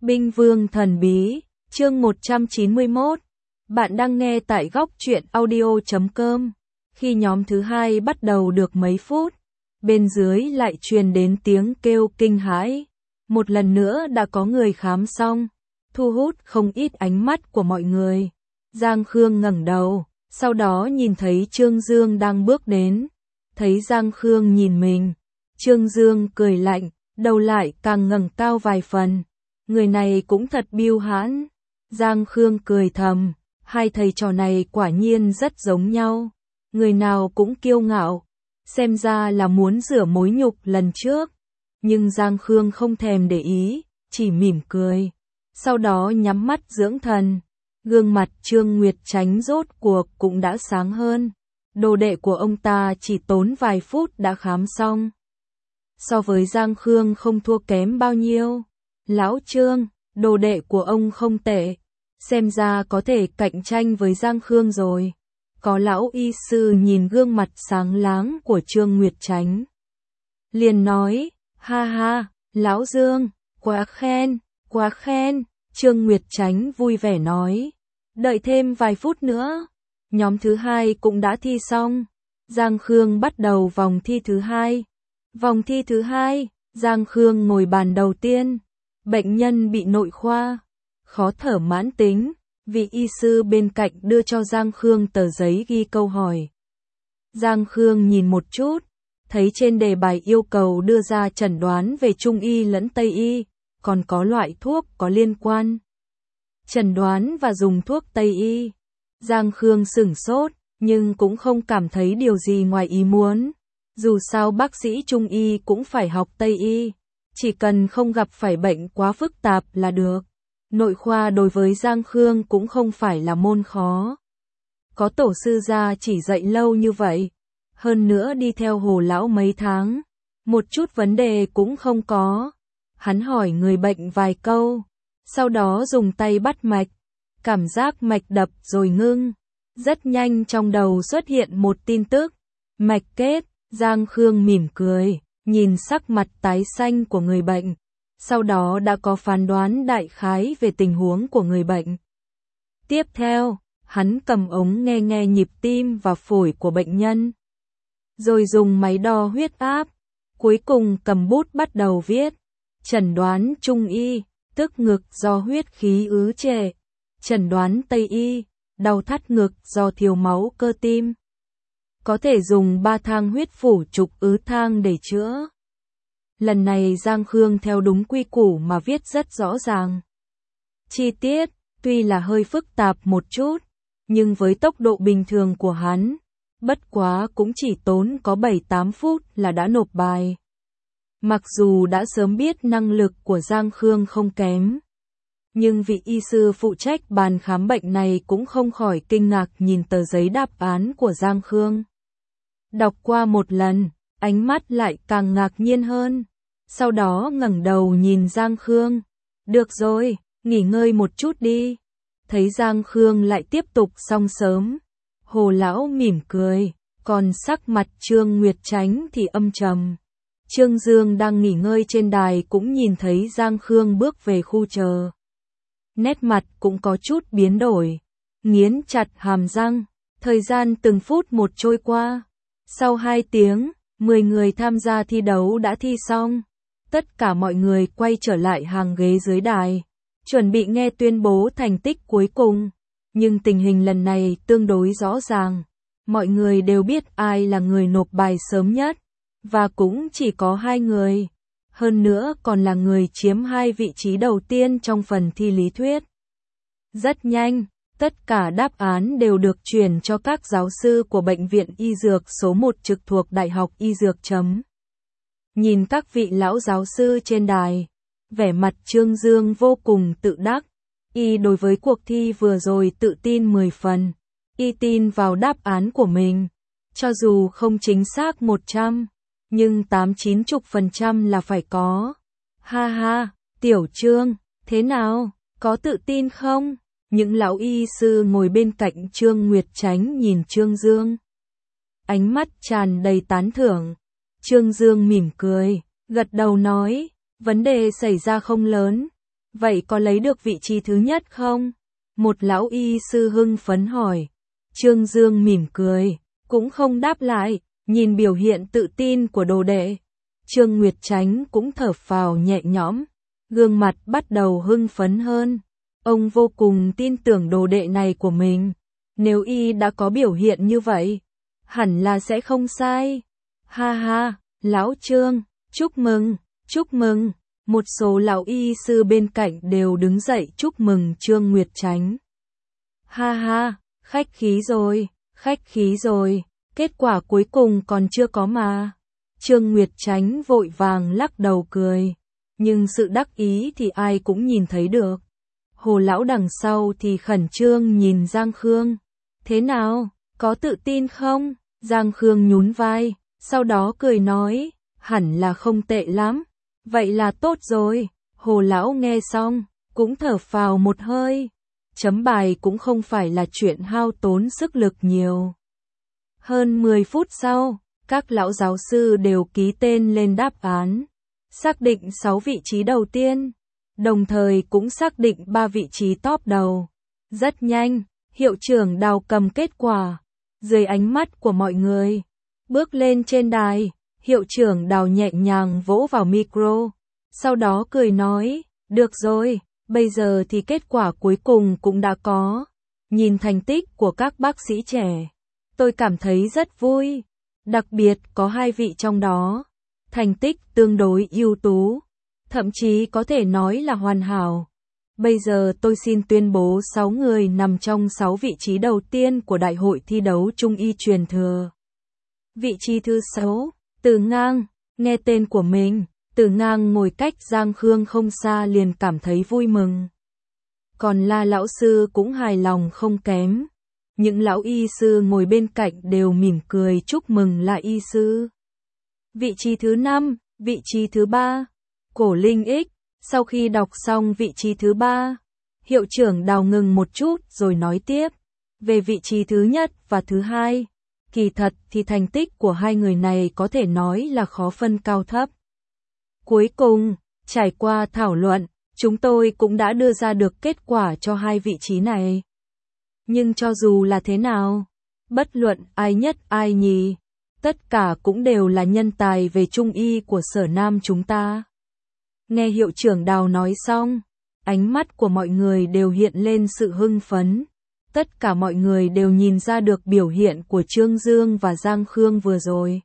Binh Vương Thần Bí, chương 191. Bạn đang nghe tại góc truyện audio.com. Khi nhóm thứ hai bắt đầu được mấy phút, bên dưới lại truyền đến tiếng kêu kinh hãi. Một lần nữa đã có người khám xong, thu hút không ít ánh mắt của mọi người. Giang Khương ngẩng đầu, sau đó nhìn thấy Trương Dương đang bước đến. Thấy Giang Khương nhìn mình, Trương Dương cười lạnh, đầu lại càng ngẩng cao vài phần. Người này cũng thật biêu hãn. Giang Khương cười thầm, hai thầy trò này quả nhiên rất giống nhau. Người nào cũng kiêu ngạo, xem ra là muốn rửa mối nhục lần trước. Nhưng Giang Khương không thèm để ý, chỉ mỉm cười. Sau đó nhắm mắt dưỡng thần. Gương mặt Trương Nguyệt Chánh rốt cuộc cũng đã sáng hơn. Đồ đệ của ông ta chỉ tốn vài phút đã khám xong. So với Giang Khương không thua kém bao nhiêu. Lão Trương, đồ đệ của ông không tệ. Xem ra có thể cạnh tranh với Giang Khương rồi. Có lão y sư nhìn gương mặt sáng láng của Trương Nguyệt Chánh. Liền nói, ha ha, lão Dương, quá khen, quá khen. Trương Nguyệt Chánh vui vẻ nói, đợi thêm vài phút nữa. Nhóm thứ hai cũng đã thi xong. Giang Khương bắt đầu vòng thi thứ hai. Vòng thi thứ hai, Giang Khương ngồi bàn đầu tiên. Bệnh nhân bị nội khoa, khó thở mãn tính. Vị y sư bên cạnh đưa cho Giang Khương tờ giấy ghi câu hỏi. Giang Khương nhìn một chút, thấy trên đề bài yêu cầu đưa ra chẩn đoán về Trung y lẫn Tây y, còn có loại thuốc có liên quan. Chẩn đoán và dùng thuốc Tây y. Giang Khương sửng sốt, nhưng cũng không cảm thấy điều gì ngoài ý muốn. Dù sao bác sĩ Trung y cũng phải học Tây y, chỉ cần không gặp phải bệnh quá phức tạp là được. Nội khoa đối với Giang Khương cũng không phải là môn khó. Có tổ sư gia chỉ dạy lâu như vậy, hơn nữa đi theo Hồ lão mấy tháng, một chút vấn đề cũng không có. Hắn hỏi người bệnh vài câu, sau đó dùng tay bắt mạch, cảm giác mạch đập rồi ngưng. Rất nhanh trong đầu xuất hiện một tin tức, mạch kết. Giang Khương mỉm cười, nhìn sắc mặt tái xanh của người bệnh, sau đó đã có phán đoán đại khái về tình huống của người bệnh. Tiếp theo, hắn cầm ống nghe nghe nhịp tim và phổi của bệnh nhân, rồi dùng máy đo huyết áp, cuối cùng cầm bút bắt đầu viết. Chẩn đoán Trung y, tức ngực do huyết khí ứ trệ. Chẩn đoán Tây y, đau thắt ngực do thiếu máu cơ tim. Có thể dùng 3 thang huyết phủ trục ứ thang để chữa. Lần này Giang Khương theo đúng quy củ mà viết rất rõ ràng. Chi tiết, tuy là hơi phức tạp một chút, nhưng với tốc độ bình thường của hắn, bất quá cũng chỉ tốn có 7-8 phút là đã nộp bài. Mặc dù đã sớm biết năng lực của Giang Khương không kém, nhưng vị y sư phụ trách bàn khám bệnh này cũng không khỏi kinh ngạc nhìn tờ giấy đáp án của Giang Khương. Đọc qua một lần, ánh mắt lại càng ngạc nhiên hơn. Sau đó ngẩng đầu nhìn Giang Khương. Được rồi, nghỉ ngơi một chút đi. Thấy Giang Khương lại tiếp tục xong sớm. Hồ lão mỉm cười, còn sắc mặt Trương Nguyệt Chánh thì âm trầm. Trương Dương đang nghỉ ngơi trên đài cũng nhìn thấy Giang Khương bước về khu chờ. Nét mặt cũng có chút biến đổi. Nghiến chặt hàm răng, thời gian từng phút một trôi qua. Sau 2 tiếng, 10 người tham gia thi đấu đã thi xong. Tất cả mọi người quay trở lại hàng ghế dưới đài, chuẩn bị nghe tuyên bố thành tích cuối cùng. Nhưng tình hình lần này tương đối rõ ràng. Mọi người đều biết ai là người nộp bài sớm nhất, và cũng chỉ có 2 người. Hơn nữa còn là người chiếm 2 vị trí đầu tiên trong phần thi lý thuyết. Rất nhanh, tất cả đáp án đều được chuyển cho các giáo sư của Bệnh viện Y Dược số 1 trực thuộc Đại học Y Dược. Nhìn các vị lão giáo sư trên đài, vẻ mặt Trương Dương vô cùng tự đắc. Y đối với cuộc thi vừa rồi tự tin 10 phần. Y tin vào đáp án của mình. Cho dù không chính xác 100, nhưng 80-90% là phải có. Ha ha, Tiểu Trương, thế nào, có tự tin không? Những lão y sư ngồi bên cạnh Trương Nguyệt Chánh nhìn Trương Dương. Ánh mắt tràn đầy tán thưởng. Trương Dương mỉm cười, gật đầu nói, vấn đề xảy ra không lớn. Vậy có lấy được vị trí thứ nhất không? Một lão y sư hưng phấn hỏi. Trương Dương mỉm cười, cũng không đáp lại, nhìn biểu hiện tự tin của đồ đệ. Trương Nguyệt Chánh cũng thở phào nhẹ nhõm, gương mặt bắt đầu hưng phấn hơn. Ông vô cùng tin tưởng đồ đệ này của mình. Nếu y đã có biểu hiện như vậy, hẳn là sẽ không sai. Ha ha, lão Trương, chúc mừng, chúc mừng. Một số lão y sư bên cạnh đều đứng dậy chúc mừng Trương Nguyệt Chánh. Ha ha, khách khí rồi, khách khí rồi, kết quả cuối cùng còn chưa có mà. Trương Nguyệt Chánh vội vàng lắc đầu cười, nhưng sự đắc ý thì ai cũng nhìn thấy được. Hồ lão đằng sau thì khẩn trương nhìn Giang Khương. Thế nào, có tự tin không? Giang Khương nhún vai, sau đó cười nói, hẳn là không tệ lắm. Vậy là tốt rồi. Hồ lão nghe xong, cũng thở phào một hơi. Chấm bài cũng không phải là chuyện hao tốn sức lực nhiều. Hơn 10 phút sau, các lão giáo sư đều ký tên lên đáp án, xác định 6 vị trí đầu tiên, đồng thời cũng xác định 3 vị trí top đầu. Rất nhanh, hiệu trưởng Đào cầm kết quả, dưới ánh mắt của mọi người. Bước lên trên đài, hiệu trưởng Đào nhẹ nhàng vỗ vào micro, sau đó cười nói, được rồi, bây giờ thì kết quả cuối cùng cũng đã có. Nhìn thành tích của các bác sĩ trẻ, tôi cảm thấy rất vui, đặc biệt có 2 vị trong đó, thành tích tương đối ưu tú, thậm chí có thể nói là hoàn hảo. Bây giờ tôi xin tuyên bố 6 người nằm trong 6 vị trí đầu tiên của Đại hội thi đấu Trung y truyền thừa. Vị trí thứ 6, Từ Ngang. Nghe tên của mình, Từ Ngang ngồi cách Giang Khương không xa liền cảm thấy vui mừng. Còn La lão sư cũng hài lòng không kém. Những lão y sư ngồi bên cạnh đều mỉm cười chúc mừng La y sư. Vị trí thứ 5, vị trí thứ 3, Cổ Linh Ích. Sau khi đọc xong vị trí thứ 3, hiệu trưởng Đào ngừng một chút rồi nói tiếp. Về vị trí thứ nhất và thứ 2, kỳ thật thì thành tích của 2 người này có thể nói là khó phân cao thấp. Cuối cùng, trải qua thảo luận, chúng tôi cũng đã đưa ra được kết quả cho 2 vị trí này. Nhưng cho dù là thế nào, bất luận ai nhất ai nhì, tất cả cũng đều là nhân tài về Trung y của Sở Nam chúng ta. Nghe hiệu trưởng Đào nói xong, ánh mắt của mọi người đều hiện lên sự hưng phấn. Tất cả mọi người đều nhìn ra được biểu hiện của Trương Dương và Giang Khương vừa rồi.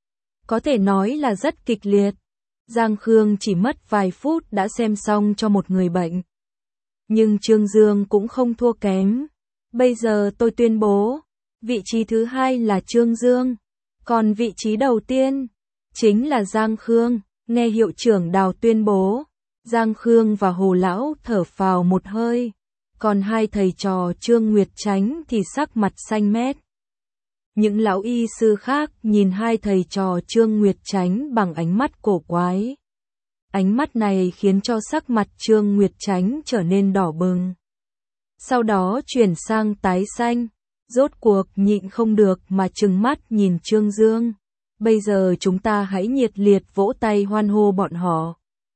Có thể nói là rất kịch liệt. Giang Khương chỉ mất vài phút đã xem xong cho một người bệnh. Nhưng Trương Dương cũng không thua kém. Bây giờ tôi tuyên bố, vị trí thứ 2 là Trương Dương, còn vị trí đầu tiên chính là Giang Khương. Nghe hiệu trưởng Đào tuyên bố, Giang Khương và Hồ lão thở phào một hơi, còn 2 thầy trò Trương Nguyệt Chánh thì sắc mặt xanh mét. Những lão y sư khác nhìn 2 thầy trò Trương Nguyệt Chánh bằng ánh mắt cổ quái. Ánh mắt này khiến cho sắc mặt Trương Nguyệt Chánh trở nên đỏ bừng. Sau đó chuyển sang tái xanh, rốt cuộc nhịn không được mà trừng mắt nhìn Trương Dương. Bây giờ chúng ta hãy nhiệt liệt vỗ tay hoan hô bọn họ.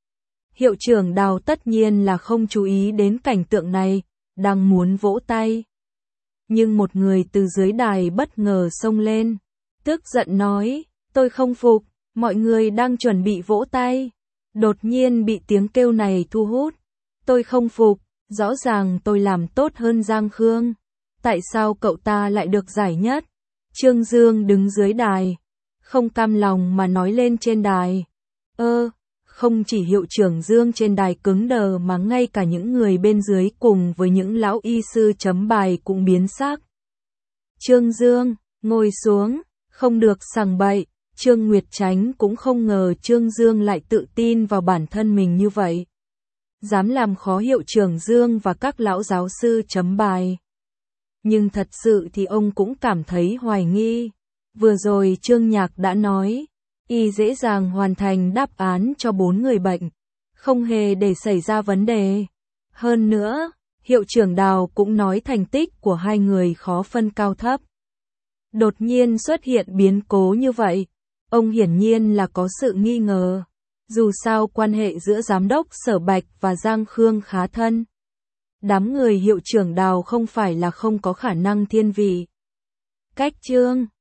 Hiệu trưởng Đào tất nhiên là không chú ý đến cảnh tượng này, đang muốn vỗ tay. Nhưng một người từ dưới đài bất ngờ xông lên, tức giận nói, tôi không phục, mọi người đang chuẩn bị vỗ tay. Đột nhiên bị tiếng kêu này thu hút, tôi không phục, rõ ràng tôi làm tốt hơn Giang Khương. Tại sao cậu ta lại được giải nhất? Trương Dương đứng dưới đài, không cam lòng mà nói lên trên đài. Không chỉ hiệu trưởng Dương trên đài cứng đờ mà ngay cả những người bên dưới cùng với những lão y sư chấm bài cũng biến sắc. Trương Dương, ngồi xuống, không được sằng bậy. Trương Nguyệt Chánh cũng không ngờ Trương Dương lại tự tin vào bản thân mình như vậy. Dám làm khó hiệu trưởng Dương và các lão giáo sư chấm bài. Nhưng thật sự thì ông cũng cảm thấy hoài nghi. Vừa rồi Trương Nhạc đã nói, y dễ dàng hoàn thành đáp án cho 4 người bệnh, không hề để xảy ra vấn đề. Hơn nữa, hiệu trưởng Đào cũng nói thành tích của 2 người khó phân cao thấp. Đột nhiên xuất hiện biến cố như vậy, ông hiển nhiên là có sự nghi ngờ. Dù sao quan hệ giữa giám đốc Sở Bạch và Giang Khương khá thân. Đám người hiệu trưởng Đào không phải là không có khả năng thiên vị. Cách chương